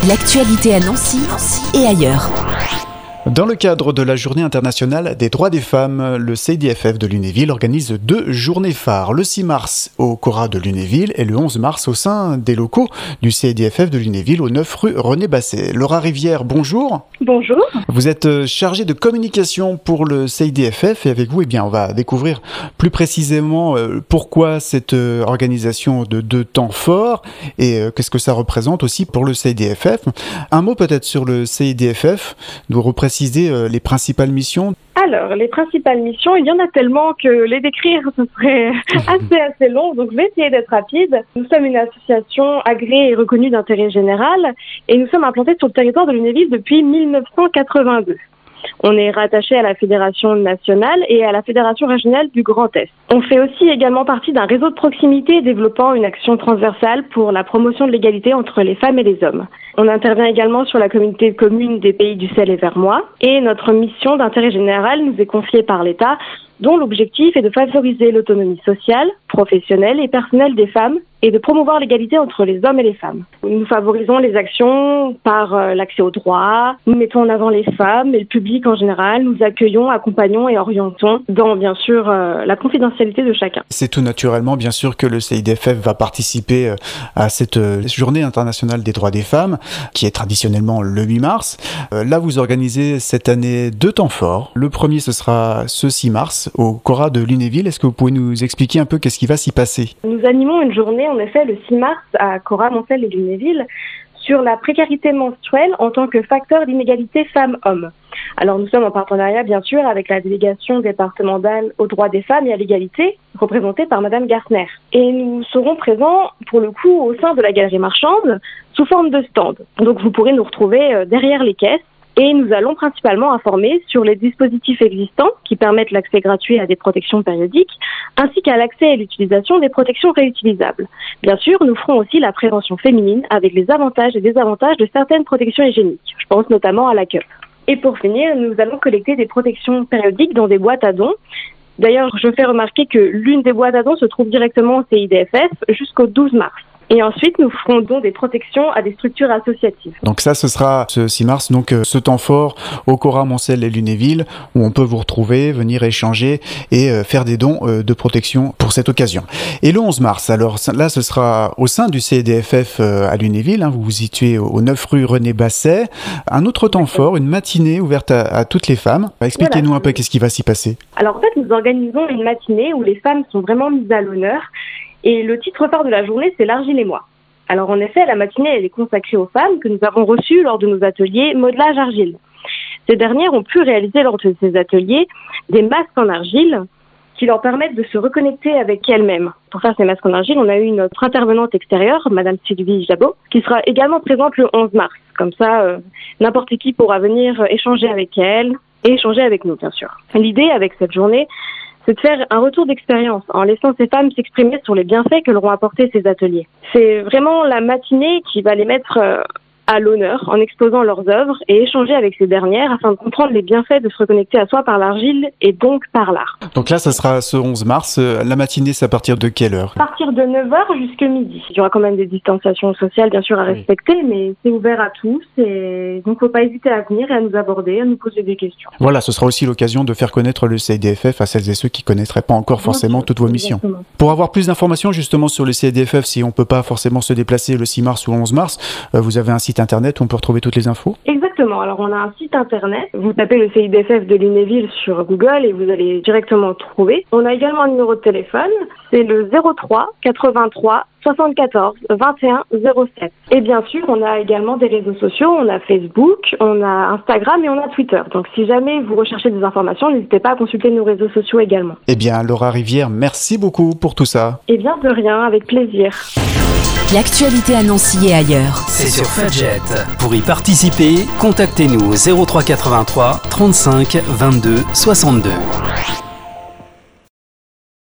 L'actualité à Nancy et ailleurs. Dans le cadre de la Journée internationale des droits des femmes, le CIDFF de Lunéville organise 2 journées phares, le 6 mars au Cora de Lunéville et le 11 mars au sein des locaux du CIDFF de Lunéville au 9 rue René Basset. Laura Rivière, bonjour. Bonjour. Vous êtes chargée de communication pour le CIDFF et avec vous, on va découvrir plus précisément pourquoi cette organisation de 2 temps forts et qu'est-ce que ça représente aussi pour le CIDFF. Un mot peut-être sur le CIDFF, nous repréciser les principales missions. Alors, les principales missions, il y en a tellement que les décrire, ce serait assez long, donc je vais essayer d'être rapide. Nous sommes une association agréée et reconnue d'intérêt général et nous sommes implantés sur le territoire de Lunéville depuis 1982. On est rattaché à la Fédération nationale et à la Fédération régionale du Grand Est. On fait aussi également partie d'un réseau de proximité développant une action transversale pour la promotion de l'égalité entre les femmes et les hommes. On intervient également sur la communauté de communes des pays du Sel et Vermois et notre mission d'intérêt général nous est confiée par l'État, dont l'objectif est de favoriser l'autonomie sociale, professionnelle et personnelle des femmes et de promouvoir l'égalité entre les hommes et les femmes. Nous favorisons les actions par l'accès aux droits, nous mettons en avant les femmes et le public en général, nous accueillons, accompagnons et orientons dans bien sûr la confidentialité de chacun. C'est tout naturellement bien sûr que le CIDFF va participer à cette journée internationale des droits des femmes qui est traditionnellement le 8 mars. Là vous organisez cette année 2 temps forts. Le premier ce sera ce 6 mars au Cora de Lunéville. Est-ce que vous pouvez nous expliquer un peu qu'est-ce qui va s'y passer? Nous animons une journée en effet le 6 mars à Cora, Moncel et Lunéville sur la précarité menstruelle en tant que facteur d'inégalité femmes-hommes. Alors nous sommes en partenariat bien sûr avec la délégation départementale aux droits des femmes et à l'égalité, représentée par Madame Gartner. Et nous serons présents pour le coup au sein de la galerie marchande sous forme de stand. Donc vous pourrez nous retrouver derrière les caisses. Et nous allons principalement informer sur les dispositifs existants qui permettent l'accès gratuit à des protections périodiques, ainsi qu'à l'accès et l'utilisation des protections réutilisables. Bien sûr, nous ferons aussi la prévention féminine avec les avantages et désavantages de certaines protections hygiéniques. Je pense notamment à la cup. Et pour finir, nous allons collecter des protections périodiques dans des boîtes à dons. D'ailleurs, je fais remarquer que l'une des boîtes à dons se trouve directement au CIDFF jusqu'au 12 mars. Et ensuite, nous ferons don des protections à des structures associatives. Donc ça, ce sera ce 6 mars, donc ce temps fort au Cora, Moncel et Lunéville, où on peut vous retrouver, venir échanger et faire des dons de protection pour cette occasion. Et le 11 mars, alors là, ce sera au sein du CIDFF à Lunéville, vous vous situez au 9 rue René Basset. Un autre temps fort, une matinée ouverte à toutes les femmes. Expliquez-nous un peu qu'est-ce qui va s'y passer. Alors en fait, nous organisons une matinée où les femmes sont vraiment mises à l'honneur. Et le titre phare de la journée, c'est l'Argile et moi. Alors en effet, la matinée, elle est consacrée aux femmes que nous avons reçues lors de nos ateliers modelage argile. Ces dernières ont pu réaliser lors de ces ateliers des masques en argile qui leur permettent de se reconnecter avec elles-mêmes. Pour faire ces masques en argile, on a eu notre intervenante extérieure, Madame Sylvie Jabot, qui sera également présente le 11 mars. Comme ça, n'importe qui pourra venir échanger avec elle et échanger avec nous, bien sûr. L'idée avec cette journée, c'est de faire un retour d'expérience en laissant ces femmes s'exprimer sur les bienfaits que leur ont apporté ces ateliers. C'est vraiment la matinée qui va les mettre à l'honneur en exposant leurs œuvres et échanger avec ces dernières afin de comprendre les bienfaits de se reconnecter à soi par l'argile et donc par l'art. Donc là, ça sera ce 11 mars. La matinée, c'est à partir de quelle heure? À partir de 9h jusqu'à midi. Il y aura quand même des distanciations sociales, bien sûr, à respecter, mais c'est ouvert à tous. Et donc, il ne faut pas hésiter à venir et à nous aborder, à nous poser des questions. Voilà, ce sera aussi l'occasion de faire connaître le CIDFF à celles et ceux qui ne connaîtraient pas encore forcément toutes vos missions. Exactement. Pour avoir plus d'informations justement sur le CIDFF, si on ne peut pas forcément se déplacer le 6 mars ou le 11 mars, vous avez un site internet où on peut retrouver toutes les infos? Exactement. Alors, on a un site internet. Vous tapez le CIDFF de Lunéville sur Google et vous allez directement trouver. On a également un numéro de téléphone. C'est le 03 83 74 21 07. Et bien sûr, on a également des réseaux sociaux. On a Facebook, on a Instagram et on a Twitter. Donc, si jamais vous recherchez des informations, n'hésitez pas à consulter nos réseaux sociaux également. Eh bien, Laura Rivière, merci beaucoup pour tout ça. Eh bien, de rien, avec plaisir. L'actualité à Nancy et ailleurs. C'est sur Fudget. Pour y participer, contactez-nous au 03 83 35 22 62.